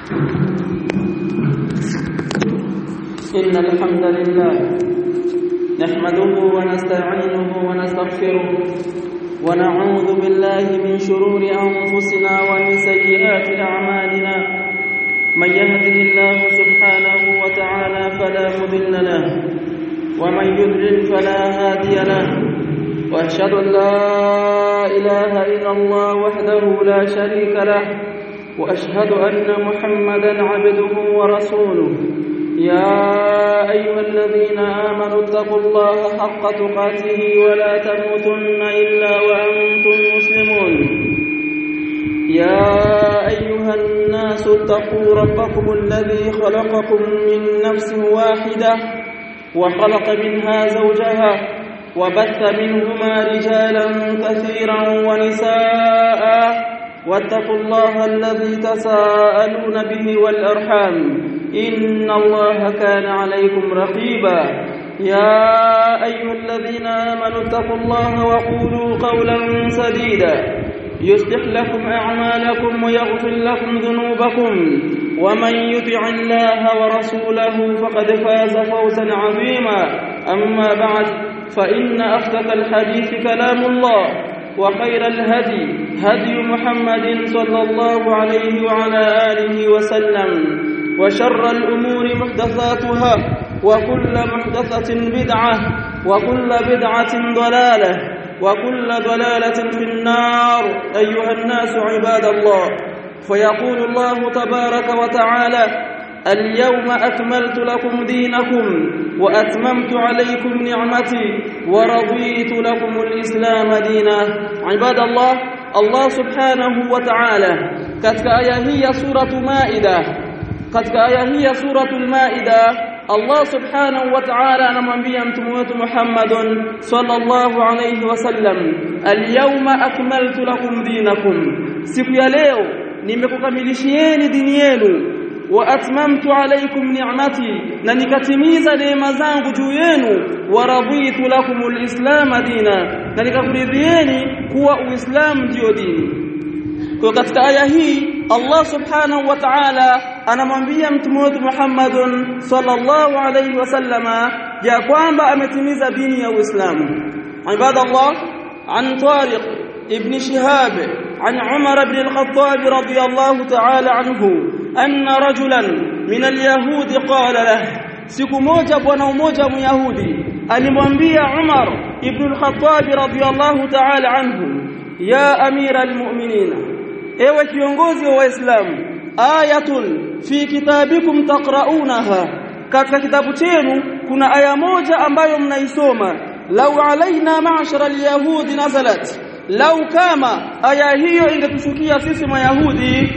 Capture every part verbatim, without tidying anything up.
إن الحمد لله نحمده ونستعينه ونستغفره ونعوذ بالله من شرور أنفسنا ومن سيئات أعمالنا من يهده الله سبحانه وتعالى فلا مضل له ومن يضلل فلا هادي له وأشهد أن لا إله إلا الله وحده لا شريك له وأشهد أن محمدا عبده ورسوله يا أيها الذين آمنوا اتقوا الله حق تقاته ولا تموتن إلا وأنتم مسلمون يا أيها الناس اتقوا ربكم الذي خلقكم من نفس واحدة وخلق منها زوجها وبث منهما رجالا كثيرا ونساء واتقوا الله الذي تساءلون به والأرحام إن الله كان عليكم رقيبا يا أيها الذين آمنوا اتقوا الله وقولوا قولا سديدا يصلح لكم أعمالكم ويغفر لكم ذنوبكم ومن يطع الله ورسوله فقد فاز فوزا عظيما أما بعد فإن أصدق الحديث كلام الله وخير الهدي هدي محمد صلى الله عليه وعلى آله وسلم وشر الأمور محدثاتها وكل محدثة بدعة وكل بدعة ضلالة وكل ضلالة في النار أيها الناس عباد الله فيقول الله تبارك وتعالى اليوم أكملت لكم دينكم وأتممت عليكم نعمتي ورضيت لكم الإسلام دينا عباد الله الله سبحانه وتعالى katika aya hii ya sura Maida katika aya hii ya suratul Maida Allah subhanahu wa ta'ala anamwambia mtume wetu Muhammadun sallallahu alayhi wasallam al-yawma akmaltu lakum dinakum siku ya leo nimekukamilishieni dini yenu wa atmamtu alaykum ni'mati na nikatimiza neema zangu juu yenu wa raditu lakumul islam dina na nikakuridhieni kuwa uislamu ndio dini. Kwa katika aya hii Allah subhanahu wa ta'ala anamwambia mtume wetu Muhammadun sallallahu alayhi wasallama ya kwamba ametimiza dini ya Uislamu. Ibadallah an Tariq ibn Shihab an Umar ibn al-Khattab radiyallahu ta'ala anhu anna rajulan min al-yahud qala lahu siku moja bwana mmoja myahudi alimwambia Umar ibn al-Khattab radiyallahu ta'ala anhu ya amira al-mu'minin ewe kiongozi wa Waislamu ayatun fi kitabikum taqra'unaha katika kitabu chenu kuna aya moja ambayo mnaisoma law alaina ma'shara al-yahudi nazalat law kama aya hiyo ingetushukia sisi mayahudi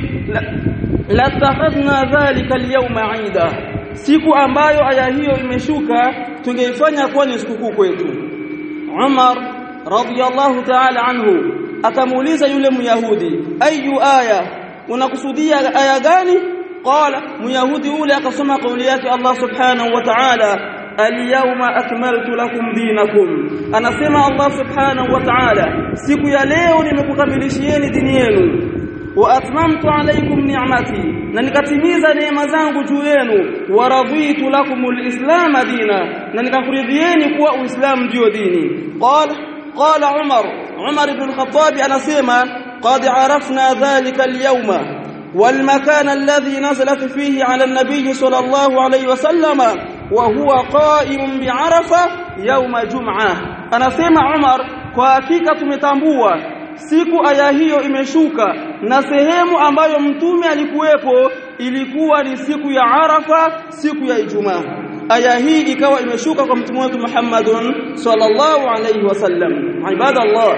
la takhadna dhalika al-yawma 'ida siku ambayo aya hiyo imeshuka tungeifanya kuwa ni sikukuu kwetu. Umar radiyallahu ta'ala anhu akamuuliza yule myahudi ayu aya unakusudia aya gani qala myahudi yule akasoma kauli yake Allah subhanahu wa ta'ala al-yawma akmaltu lakum dinakum anasema Allah subhanahu wa ta'ala siku ya leo nimekukamilishieni dini yenu wa atmamtu alaykum ni'mati na nikatimiza neema zangu juu yenu wa raditu lakumul islam dina na nikakuridhieni kuwa uislamu ndio dini. Qala qala Umar Umar ibn al-Khattab anasema qad arafna dhalika al-yawma wal makan alladhi nazalat fihi ala an-nabiy sallallahu alayhi wasallam wa huwa qa'im bi Arafa yawm jum'ah anasema Umar kwa hakika tumetambua siku aya hiyo imeshuka na sehemu ambayo mtume alikuwepo ilikuwa ni siku ya Arafa siku ya Ijumaa. Aya hii ikawa imeshuka kwa mtume wetu Muhammadun sallallahu alayhi wasallam. Ibadallah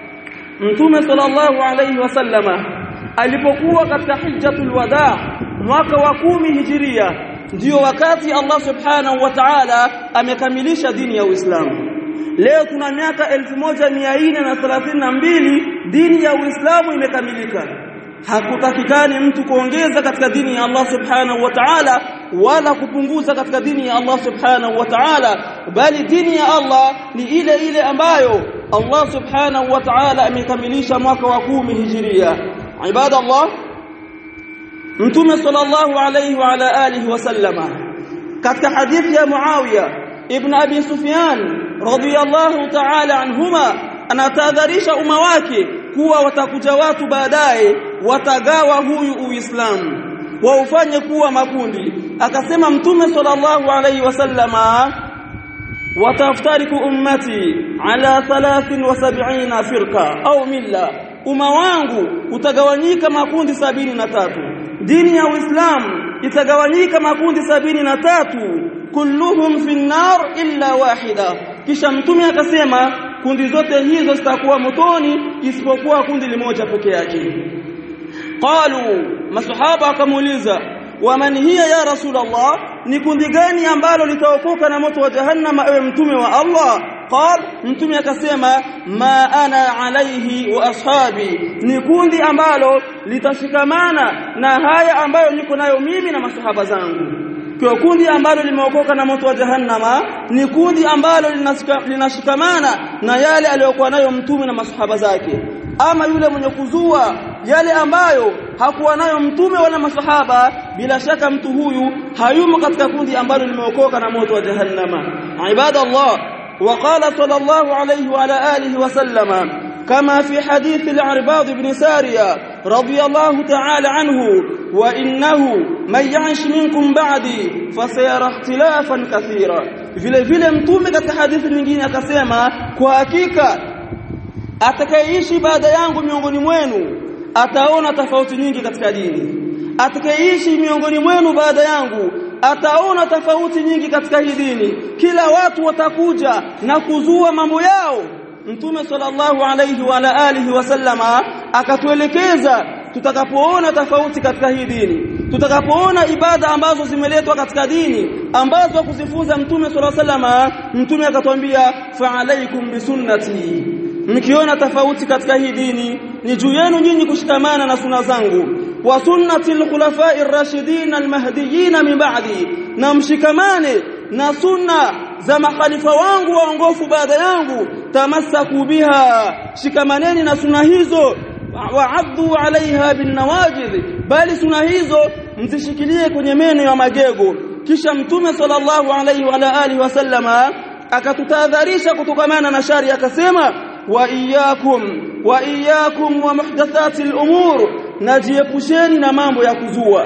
mtume sallallahu alayhi wasallama alipokuwa katika hijjatul wadaa mwaka wa kumi hijiria ndio wakati Allah subhanahu wa ta'ala amekamilisha dini ya Uislamu. Leo tuna miaka elfu moja mia nne thelathini na mbili dini ya Uislamu imekamilika. Hakutakikani mtu kuongeza katika dini ya Allah subhanahu wa ta'ala wala kupunguza katika dini ya Allah subhanahu wa ta'ala, bali dini ya Allah ni ile ile ambayo Allah subhanahu wa ta'ala amekamilisha mwaka wa kumi hijiria. Ibadallah Mtume sallallahu alayhi wa ala alihi wasallama katika hadithi ya Muawiya ibn Abi Sufyan radhiyallahu ta'ala anhuma anatahadharisha umma wake kuwa watakuja watu baadaye watagawa huyu Uislamu waufanye kuwa makundi. Akasema Mtume sallallahu alayhi wasallama wataftariku ummati ala thalathin wa sab'ina firqa au milla, umma wangu utagawanyika makundi sabini na tatu. Dini ya Uislamu itagawanyika makundi sabini na tatu, kulluhum fi an-nar illa wahida. Kisha Mtume akasema kundi zote hizo zitakuwa motoni isipokuwa kundi limoja pekee yake. Qalu, masahaba akamuuliza, wa man hiya ya Rasulullah, ni kundi gani ambalo litaokoka na moto wa jahannam ewe mtume wa Allah? Qal, mtume akasema ma ana alaihi wa ashabi, ni kundi ambalo litashikamana na haya ambayo niko nayo mimi na masahaba zangu. Kwa kundi ambalo limeokoka na moto wa jahannama ni kundi ambalo linashikamana na yale aliyokuwa nayo mtume na masahaba zake. Ama yule mwenye kuzua yale ambayo hakuwa nayo mtume wala masahaba, bila shaka mtu huyu hayumo katika kundi ambalo limeokoka na moto wa jahannama. Ibadallah, وقال صلى الله عليه وعلى آله وسلم كما في حديث العرباض بن سارية رضي الله تعالى عنه وإنه من يعش منكم بعدي فسيرى اختلافا كثيرا. vile vile mtume katika hadithi nyingine akasema kwa hakika atakayeishi baada yangu miongoni mwenu ataona tofauti nyingi katika dini. Atakayeishi miongoni mwenu baada yangu ataona tofauti nyingi katika hii dini. Kila watu watakuja na kuzua mambo yao. Mtume sallallahu alayhi wa ala alihi wasallama akatuelekeza tutakapoona tofauti katika hii dini, tutakapoona ibada ambazo zimeletwa katika dini ambazo kuzifunza Mtume sallallahu alayhi wasallama, Mtume akatuambia fa alaikum bisunnati, mkiona tofauti katika hii dini ni juu yenu nyinyi kushikamana na sunna zangu, wa sunnati al-khulafa'i ar-rashidin al-mahdiyyin min ba'di, na mshikamane na sunna za makhalifa wangu waongofu baada yangu. Tamassaku biha, shikamaneni na sunna hizo, wa'addu 'alayha bin nawajid, bali sunna hizo mzishikilie kwenye meno ya magego. Kisha Mtume sallallahu alayhi wa alihi wasallama akatutahadharisha kutokamana na shari, akasema wa iyyakum wa iyyakum wa muhdathati al-umur, najiepusheni na mambo ya kuzua,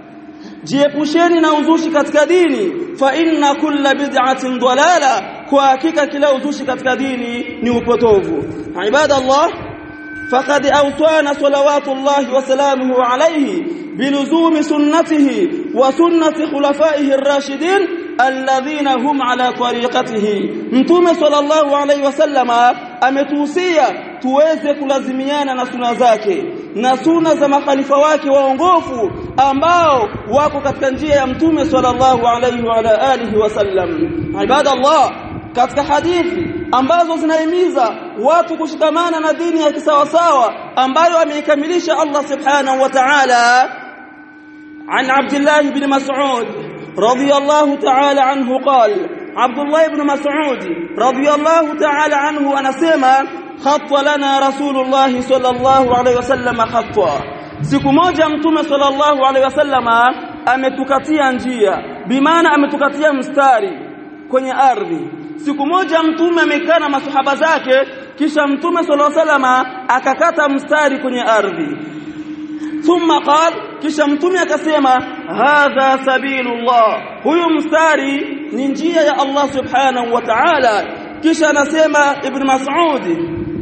jiepusheni na uzushi katika dini. Fa inna kulla bid'atin dalala, kwa hakika kila uzushi katika dini ni upotovu. Ibadallah, faqad awtana salawatullahi wa salamuhu alayhi biluzumi sunnatihi wa sunnati khulafaihi ar-rashidin alladhina hum ala tariqatihi. Mtume sallallahu alayhi wasallama ametuhusia tuweze kulazimiana na sunna zake na sunna za makhalifa wake waongofu ambao wako katika njia ya Mtume sallallahu alayhi wa ala alihi wasallam. Ibadallah, katika hadithi ambazo zinahimiza watu kushikamana na dini ya kisawasawa ambayo ameikamilisha Allah subhanahu wa ta'ala, an Abdullah ibn Mas'ud radiyallahu ta'ala anhu qala, Abdullah ibn Mas'ud radiyallahu ta'ala anhu anasema khatta lana Rasulullah sallallahu alayhi wasallam khatta, siku moja Mtume sallallahu alayhi wasallama ametukatia njia, bimaana ametukatia mstari kwenye ardhi. Siku moja Mtume amekaa na masahaba zake, kisha Mtume sallallahu alayhi wasallama akakata mstari kwenye ardhi. Thumma qala, kisha Mtume akasema hadha sabilullah, huyu mstari ni njia ya Allah subhanahu wa ta'ala. Kisha anasema Ibn Mas'ud,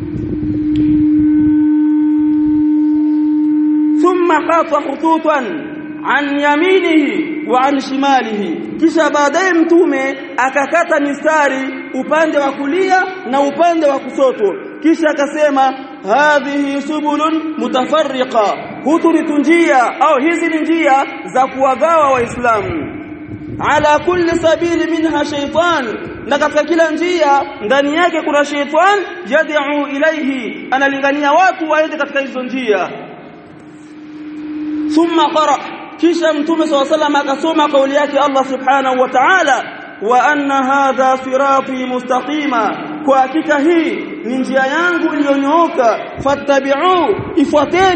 thumma qata khututan an yaminihi wa an shimalihi, kisha baadaye Mtume akakata mistari upande wa kulia na upande wa kusoto. Kisha akasema hadhihi subulun mutafarriqa, hutu ni njia au hizi ni njia za kuwagawa waislamu. Ala kulli sabili minha shaytan, na katika kila njia ndani yake kuna shaytan yad'u ilayhi, analingania watu waende katika hizo njia. Thumma qara, kisha Mtume sallallahu alayhi wasallam akasoma kauli yake Allah subhanahu wa ta'ala, wa anna hadha sirati mustaqima, kwa hakika hii ni njia yangu iliyonyooka, fattabi'u, ifuateni,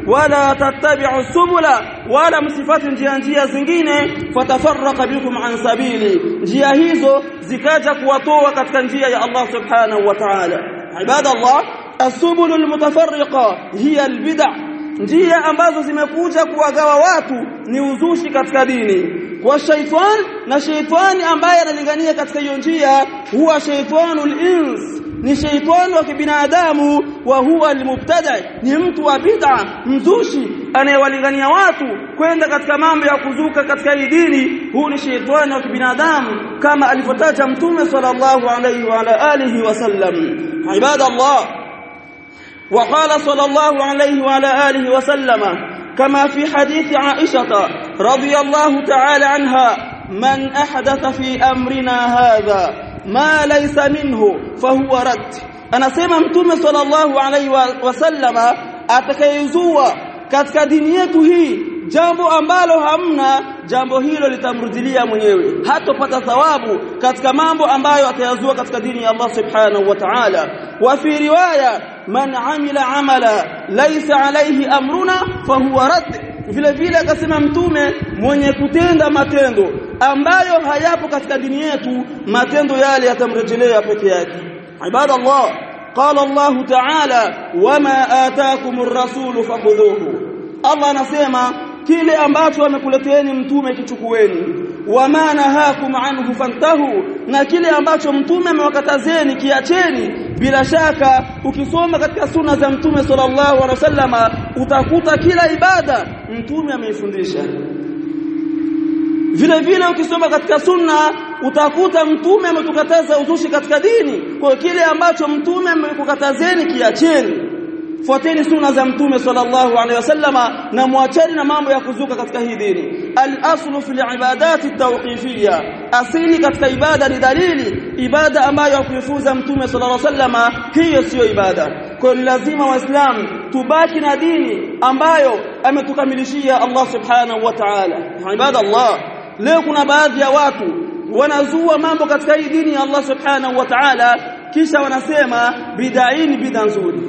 wala tattabi'u subula wala msifati njia njia zingine fatafarraqa bikum an sabili njia hizo zikaja kuwatoa katika njia ya Allah subhanahu wa ta'ala ibadallah as-subul al-mutafarriqa hiya al-bid'ah njia ambazo zimekuja kuwagawa watu ni uzushi katika dini kwa shaytan na shaytani ambaye analingania katika hiyo njia huwa shaytanul ins ni shaytan wa kibinadamu wa huwa al-mubtada ni mtu wa bid'a mzushi anayewalingania watu kwenda katika mambo ya kuzuka katika hii dini huu ni shaytan wa kibinadamu kama alivyotaja mtume sallallahu alayhi wa ala alihi wasallam ibadallah وقال صلى الله عليه وعلى آله وسلم كما في حديث عائشة رضي الله تعالى عنها من أحدث في أمرنا هذا ما ليس منه فهو رد أنا سيما متوم صلى الله عليه وسلم atakayezua katika dini yetu hii jambo ambalo hamna jambo hilo litamrudilia mwenyewe hatopata thawabu katika mambo ambayo atayazua katika dini ya Allah subhanahu wa ta'ala wa fi riwaya man amila amala laysa alayhi amruna fahuwa rad vile vile akasema mtume mwenye kutenda matendo ambayo hayapo katika dini yetu matendo yale yatamrejelea peke yake ibadallah qala Allah ta'ala wama ataakumur rasul fakhudhuhu Allah anasema kile ambacho amekuleteeni mtume kichukueni wama nahakum anhu fantahu na kile ambacho mtume amewakatazeni kiacheni bila shaka ukisoma katika sunna za mtume sallallahu alaihi wasallama utakuta kila ibada mtume ameifundisha vile vile ukisoma katika sunna utakuta mtume ametukataza uzushi katika dini kwa kile ambacho mtume amekukatazeni kiacheni fuateni sunna za mtume sallallahu alaihi wasallama na muacheni na mambo ya kuzuka katika hii dini al-aslu fil ibadati at-tawqifiyya asili katika ibada ni dalili ibada ambayo kuifuza mtume sallallahu alaihi wasallama hiyo sio ibada kwa ni lazima waislamu tubaki na dini ambayo ametukamilishia Allah subhanahu wa ta'ala ibada Allah leo kuna baadhi ya watu wanazua mambo katika hii dini ya Allah subhanahu wa ta'ala kisha wanasema bid'aini bid'a nzuri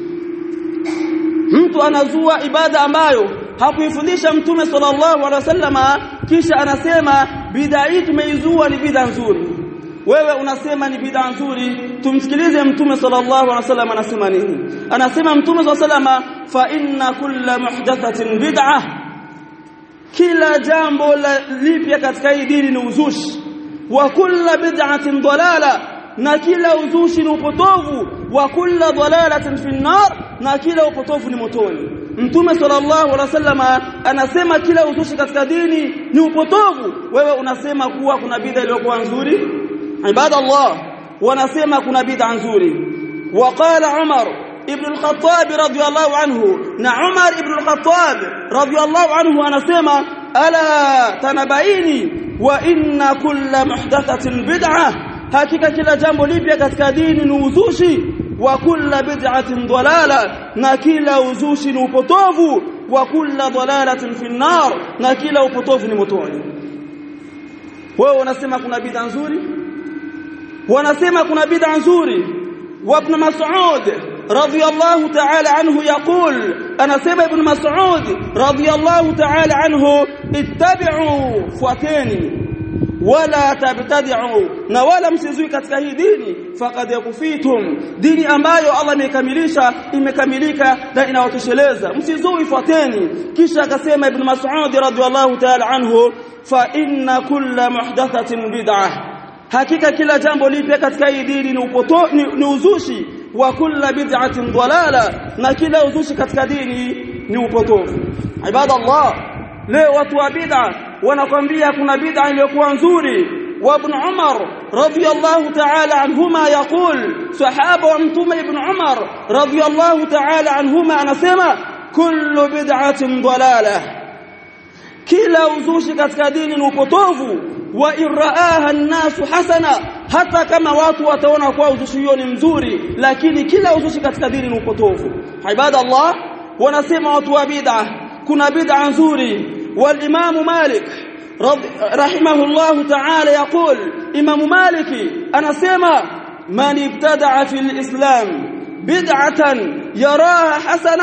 mtu anazua ibada ambayo hakuifundisha mtume sallallahu alaihi wasallama kisha anasema bid'a hii tumeizua ni bid'a nzuri wewe unasema ni bid'a nzuri tumsikilize mtume sallallahu alaihi wasallam anasema nini anasema mtume sallallahu alaihi wasallama fa inna kulla muhdathatin bid'ah kila jambo lipya katika hii dini ni uzushi wa kulla bid'atin dalala na kila uzushi ni upotovu wa kulla dalalatin fi an-nar na kila upotovu ni motoni mtume sallallahu alaihi wasallam anasema kila uzushi katika dini ni upotovu wewe unasema kuwa kuna bid'a iliyokuwa nzuri ibadallah wanasema kuna bid'a nzuri waqala Umar ibn al-Khattab radiyallahu anhu na Umar ibn al-Khattab radiyallahu anhu anasema ala tanabaini wa inna kulla muhdathatin bid'ah hakika kila jambo lipya katika dini ni uzushi wa kulla bid'atin dalala na kila uzushi ni upotovu wa kulla dalalatin fi an-nar na kila upotovu ni motoni wewe unasema kuna bid'a nzuri wanasema kuna bid'a nzuri wa ibn Mas'ud radiyallahu ta'ala anhu yaqul anasema ibn Mas'ud radiyallahu ta'ala anhu ittabi'u fuateni wala tabtadi'u na wala msizui katika hii dini faqad yakufitum dini ambayo Allah amekamilisha imekamilika na inawatosheleza msizui fuateni kisha akasema ibn Mas'ud radhiyallahu ta'ala anhu fa inna kulla muhdathatin bid'ah hakika kila jambo lipya katika hii dini ni upoto ni, ni uzushi wa kulla bid'atin dalala na kila uzushi katika dini ni upotovu ibadallah leo watu wa bid'a wanakwambia kuna bid'a iliyokuwa nzuri wa ibn Umar radiyallahu ta'ala anhuma yaqul sahaba wa mtume ibn Umar radiyallahu ta'ala anhuma anasema kullu bid'atin dalalah kila uzushi katika dini ni upotovu wa iraaha an-nasu hasana hata kama watu wataona kwa uzushi hiyo ni mzuri lakini kila uzushi katika dini ni upotovu ibadallah wanasema watu wa bid'a kuna bid'a nzuri والامام مالك رحمه الله تعالى يقول امام مالك انا اسمع من ابتدع في الاسلام بدعه يراها حسنه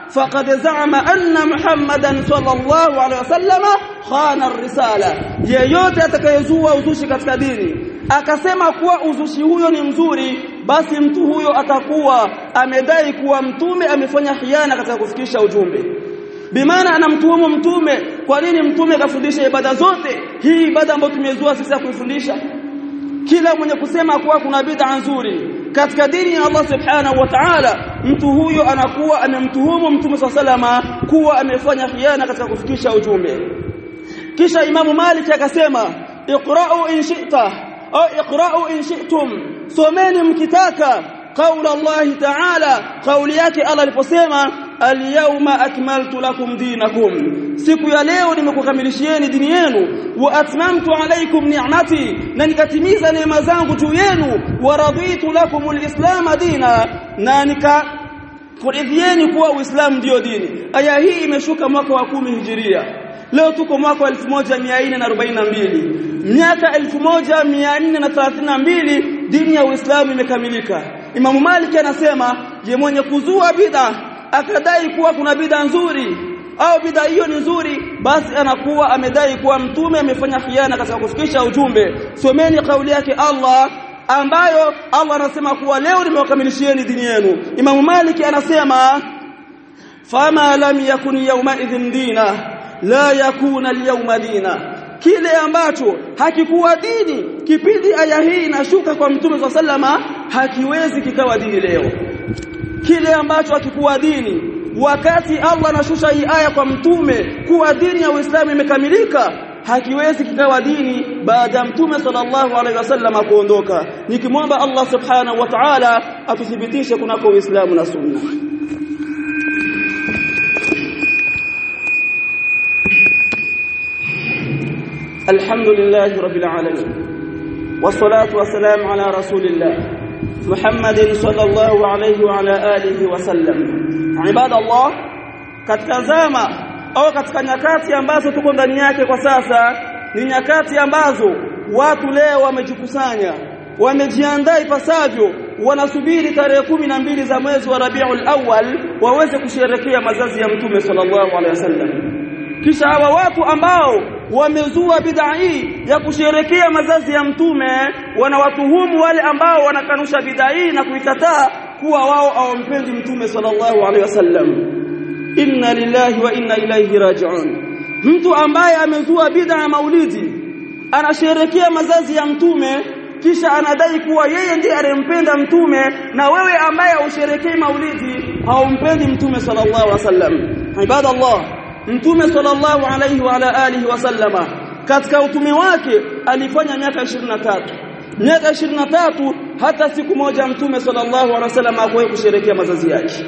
faqad za'ama anna Muhammadan sallallahu alaihi wasallam khana ar-risala. Yeyote atakayezua uzushi katika dini akasema kuwa uzushi huyo ni mzuri, basi mtu huyo atakuwa amedai kuwa mtume amefanya khiana katika kufikisha ujumbe. Bimaana anamtuhumu mtume, kwa nini mtume kafundisha ibada zote, hii ibada ambayo tumezua sisi kuifundisha? Kila mwenye kusema kuwa kuna bid'a nzuri katika dini ya Allah subhanahu wa ta'ala, mtu huyo anakuwa amemtuhumu mtume sallallahu kuwa amefanya khiana katika kufikisha ujumbe. Kisha Imamu Malik akasema, iqra'u in shi'ta au iqra'u in shi'tum, someni mkitaka kauli Allah ta'ala, kauli yake Allah aliposema al-yawma akmaltu lakum dinakum, siku ya leo nimekukamilishieni dini yenu, wa atmamtu alaykum ni'mati, na nikatimiza neema zangu juu yenu, wa raditu lakum al-islam dina, na nika kuridhieni kuwa Uislamu ndio dini. Aya hii imeshuka mwaka wa kumi Hijiria. Leo tuko mwaka wa elfu moja mia nne na arobaini na mbili. Miaka elfu moja mia nne na thelathini na mbili dini ya Uislamu imekamilika. Imamu Malik anasema, je, mwenye kuzua bid'a akadai kuwa kuna bid'a nzuri au bid'a hiyo ni nzuri, basi anakuwa amedai kuwa mtume amefanya khiana katika kufikisha ujumbe. Someni kauli yake Allah ambayo Allah anasema kuwa leo nimewakamilishieni dini yenu. Imamu Malik anasema, fama lam yakun yawma idhin dina la yakuna al-yawma dina, kile ambacho hakikuwa dini kipindi aya hii inashuka kwa mtume wa sallama hakiwezi kikawa dini leo. Kile ambacho hakikuwa dini wakati Allah anashusha hii aya kwa mtume kuwa dini ya Uislamu imekamilika, hakiwezi kikawa dini baada ya mtume sallallahu alaihi wasallam kuondoka. Nikimwomba Allah subhanahu wa ta'ala atuthibitishe kunako Uislamu na Sunna. Alhamdulillahi rabbil alamin, wassalatu wassalamu ala rasulillah Muhammadin sallallahu alayhi wa ala alihi wasallam. Ibadallah, katika zama au katika nyakati ambazo tuko ndani yake kwa sasa, ni nyakati ambazo watu leo wamejikusanya, wamejiandaa ipasavyo, wanasubiri tarehe kumi na mbili za mwezi wa Rabiul Awwal waweze kusherehekea mazazi ya mtume sallallahu alaihi wasallam. Kisha hawa watu ambao wamezua bid'a hii ya kusherehekea mazazi ya mtume wanawatuhumu wale ambao wanakanusha bid'a hii na kuikataa kuwa wao hawampendi mtume sallallahu alaihi wasallam. Inna lillahi wa inna ilaihi raji'un. Mtu ambaye amezua bid'a ya maulidi, anasherehekea mazazi ya mtume, kisha anadai kuwa yeye ndiye anayempenda mtume, na wewe ambaye usherehekei maulidi haumpendi mtume sallallahu alaihi wasallam. Ibadallah, mtume sallallahu alaihi wa ala alihi wasallama katika utume wake alifanya miaka ishirini na tatu. Miaka ishirini na tatu hata siku moja mtume sallallahu alaihi wasallam hakuwahi kusherehekea mazazi yake.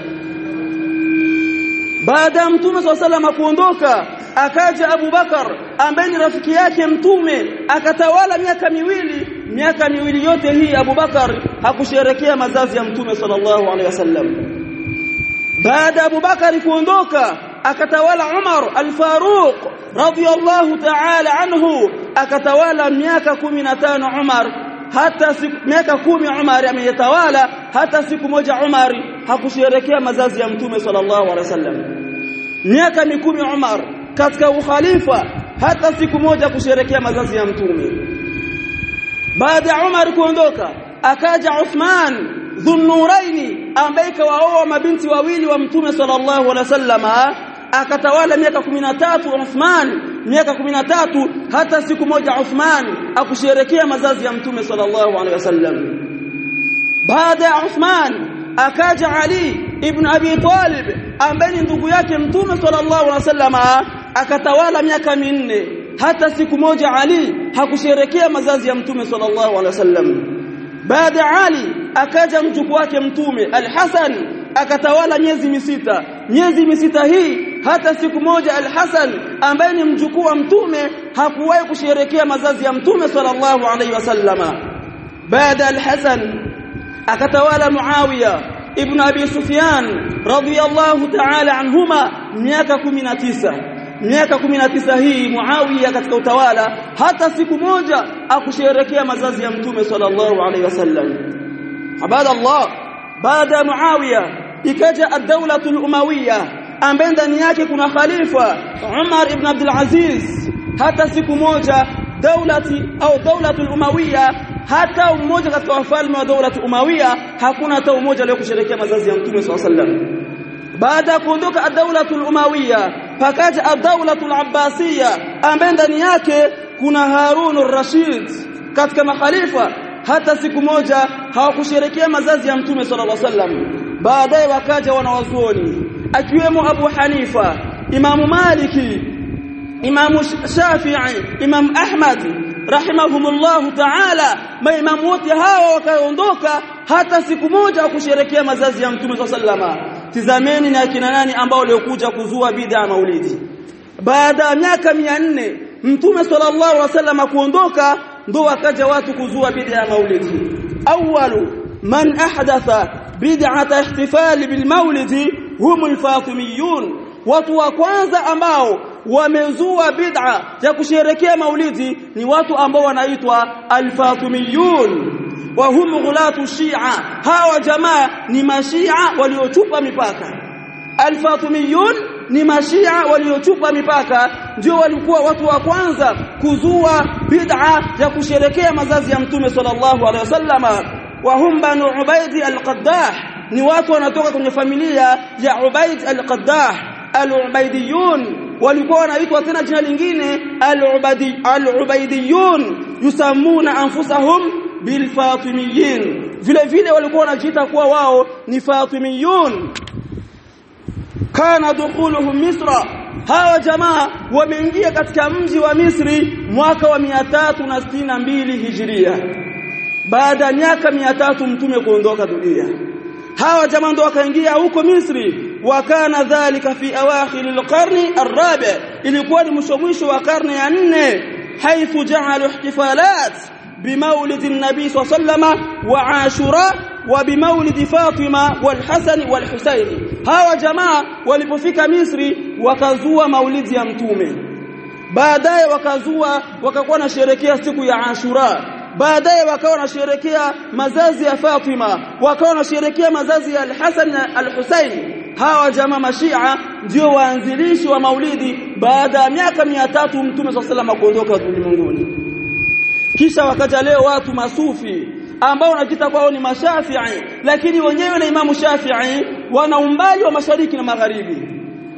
Baada ya mtume sallallahu alaihi wasallam kuondoka, akaja Abu Bakar ambaye ni rafiki yake mtume, akatawala miaka miwili. Miaka miwili yote hii Abu Bakar hakusherehekea mazazi ya mtume sallallahu alaihi wasallam. Baada Abu Bakar kuondoka, akatawala Umar al-Faruq radiyallahu ta'ala anhu, akatawala miaka kumi na tano Umar. Hata siku miaka kumi Umar ameyatawala, hata siku moja Umar hakusherehekea mazazi ya mtume sallallahu alaihi wasallam. Miaka mikumi Umar katika ukhalifa, hata siku moja kusherehekea mazazi ya mtume. Baada ya Umar kuondoka, akaja Uthman Dhunnuraini ambaye kawaoa mabinti wawili wa mtume sallallahu alaihi wasallam, akatawala miaka kumi na tatu Uthman, miaka kumi na tatu hata siku moja Uthman akusherehekea mazazi ya mtume sallallahu alaihi wasallam. Baada ya Uthman akaja Ali ibn Abi Talib ambaye ni ndugu yake mtume sallallahu alaihi wasallam, akatawala miaka minne, hata siku moja Ali hakusherehekea mazazi ya mtume sallallahu alaihi wasallam. Baada ya Ali akaja mjukuu wake mtume Al-Hasan, akatawala miezi misita. Miezi misita hii hata siku moja Al-Hasan ambaye ni mjukuu wa mtume hakuwahi kusherehekea mazazi ya mtume sallallahu alaihi wasallama. Baada Al-Hasan akatawala Muawiya ibn Abi Sufyan radiyallahu ta'ala anhuma miaka kumi na tisa. Miaka kumi na tisa hii Muawiya katika utawala hata siku moja akusherehekea mazazi ya mtume sallallahu alaihi wasallam. Ibadallah, baada Muawiya ikaja ad-dawlatul umawiyya ambaye ndani yake kuna khalifa Umar ibn Abdul Aziz. Hata siku moja dawlati au dawlatul Umayya, hata mmoja katika wafalme wa dawlatul Umayya hakuna hata mmoja leo kusherehekea mazazi ya Mtume sallallahu alaihi wasallam. Baada ya kuondoka ad-dawlatul Umayya pakaja ad-dawlatul Abbasiyya ambaye ndani yake kuna Harun ar-Rashid katika makhalifa, hata siku moja hawakusherehekea mazazi ya Mtume sallallahu alaihi wasallam. Baadaye wakaja wanawazuoni akiwemo Abu Hanifa, Imam Maliki, Imam Shafi'i, Imam Ahmad rahimahumullah ta'ala. Maimamu wote hawa wakaondoka, hata siku moja hawakusherehekea mazazi ya Mtume sallallahu alaihi wasallam. Tizameni ni akina nani ambao waliokuja kuzua bid'a maulidi. Baada ya miaka mia nne Mtume sallallahu alaihi wasallam kuondoka, ndo wakaja watu kuzua bid'a maulidi. Awwalu man ahdatha bid'ata ihtifal bil maulidi humul fatimiyun. Watu wa kwanza ambao wamezua bid'a ya kusherehekea maulidi ni watu ambao wanaitwa al-fatimiyun wa hum ghulatu shia. Hawa jamaa ni mashia waliochupa mipaka. Al-fatimiyun ni mashia waliochupa mipaka, ndio walikuwa watu wa kwanza kuzua bid'a ya kusherehekea mazazi ya Mtume sallallahu alaihi wasallam. Wa hum banu Ubayd al-Qaddah, ni watu wanatoka kwenye familia ya Ubayd al-Qaddah. Al-Ubaydiyun walikuwa wanaitwa tena jina lingine al-Ubadi al-Ubaydiyun, yusamuna anfusahum bil Fatimiyin. Vile vile walikuwa wanajiita kuwa wao ni Fatimiyun. Kana dukhuluhum Misra, hawa jamaa wameingia katika mji wa Misri mwaka wa mia tatu sitini na mbili Hijria, baada ya miaka mia tatu Mtume kuondoka dunia. Hawa jamaa ndio wakaingia huko Misri. Wakana dhalika fi awakhir al-qarni ar-rabi, ilikuwa ni mwisho mwisho wa karne ya nne. Haithu ja'alu ihtifalat بمولد النبي صلى الله عليه وسلم وعاشوراء وبمولد فاطمة والحسن والحسين. hawa jamaa walipofika Misri wakazua maulidi ya Mtume, baadaye wakazua wakakuwa na sherekea siku ya Ashura, baadaye wakawa na sherekea mazazi ya Fatima, wakawa na sherekea mazazi ya Al-Hasan na Al-Husayn. Hawa jamaa mashia ndio waanzilishi wa maulidi baada ya miaka mia tatu Mtume صلى الله عليه وسلم kuondoka ulimwenguni. Kisha wakaja leo watu masufi ambao wanajiita kwao ni mashafi'i, lakini wenyewe na Imamu Shafi'i wana umbali wa mashariki na magharibi.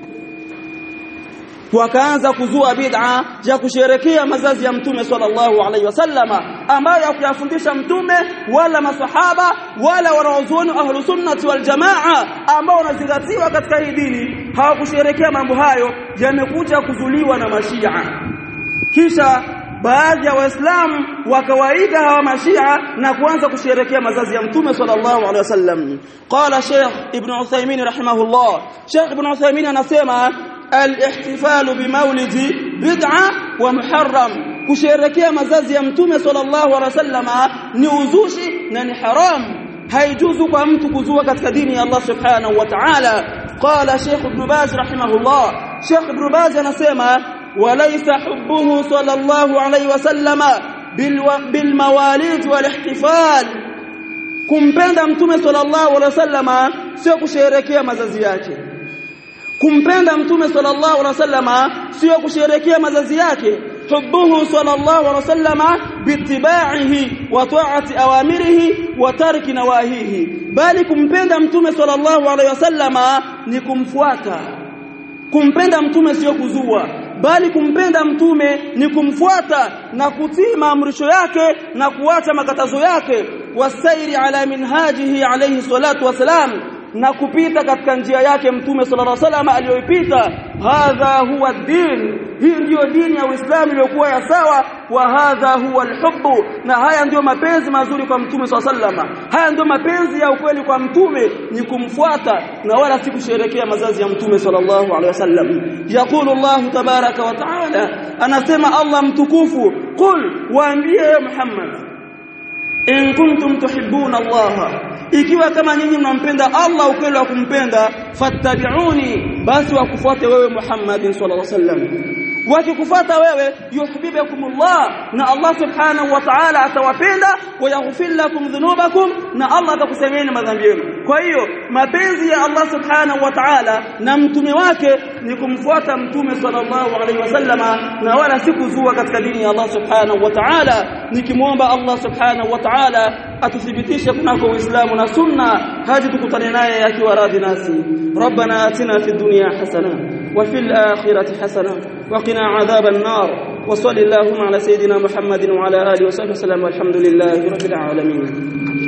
Wakaanza kuzua bid'a ya kusherehekea mazazi ya Mtume sallallahu alaihi wasallama, ambayo hakuyafundisha Mtume wala masahaba wala wanaozuoni ahlus sunnah wal jamaa ambao wanazingatiwa katika hii dini. Hawakusherehekea mambo hayo, yamekuja kuzuliwa na mashia. Kisha baadhi ya waislamu wakawaiga hawa mashia na kuanza kusherehekea mazazi ya Mtume sallallahu alaihi wasallam. Qala Sheikh Ibn Uthaymeen rahimahullah, Sheikh Ibn Uthaymeen anasema al-ihtifalu bi maulidi bid'a wa muharram, kusherehekea mazazi ya Mtume sallallahu alaihi wasallam ni uzushi na ni haram. Haijuzu kwa mtu kuzua katika dini ya Allah subhanahu wa ta'ala. Qala Sheikh Ibn Baz rahimahullah, Sheikh Ibn Baz anasema وليس حبه صلى الله عليه وسلم بالمواليد والاحتفال. kumpenda Mtume sallallahu alaihi wasallam sio kusherehekea mazazi yake. Kumpenda Mtume sallallahu alaihi wasallam sio kusherehekea mazazi yake. hubbuhu sallallahu alaihi wasallam biittiba'ihi wa ta'ati awamirihi wa tarki nawahihi, bali kumpenda Mtume sallallahu alaihi wasallam ni kumfuata. Kumpenda Mtume sio kuzua, bali kumpenda Mtume ni kumfuata na kutii maamrisho yake na kuacha makatazo yake. Wasairi ala minhajihi alayhi salatu wasalam, na kupita katika njia yake Mtume sallallahu alaihi wasallam aliyoipita. Hadha huwa din, hii ndio dini ya Uislamu iliyokuwa ya sawa. Wa hadha huwa alhubbu, na haya ndio mapenzi mazuri kwa Mtume sallallahu alaihi wasallam. Haya ndio mapenzi ya ukweli kwa Mtume, ni kumfuata na wala si kusherehekea mazazi ya Mtume sallallahu alaihi wasallam. Yaqulu Allah tabaraka wa taala, anasema Allah mtukufu, qul, waambie Muhammad, in kuntum tuhibbuna Allah, ikiwa kama nyinyi mnampenda Allah ukweli wa kumpenda, fattabi'uni, basi wakufuate wewe Muhammad sallallahu alaihi wasallam. Wakikufuata wewe yuhibbukumullah, na Allah subhanahu wa ta'ala atawapenda, wa yaghfir lakum dhunubakum, na Allah atakusamehe madhambi yenu. Kwa hiyo mapenzi ya Allah subhanahu wa ta'ala na mtume wake ni kumfuata mtume sallallahu alaihi wasallama na wala si kuzua katika dini ya Allah subhanahu wa ta'ala. Nikimwomba Allah subhanahu wa ta'ala atuthibitishe kunako Uislamu na sunna hadi tukutane naye akiwa radhi nasi. Rabbana atina fid dunya hasana wa fil akhirati hasana wa qina adhaban nar. Wa sallallahu ala sayidina Muhammadin wa ala alihi wa sahbihi wasallam. Walhamdulillahi rabbil alamin.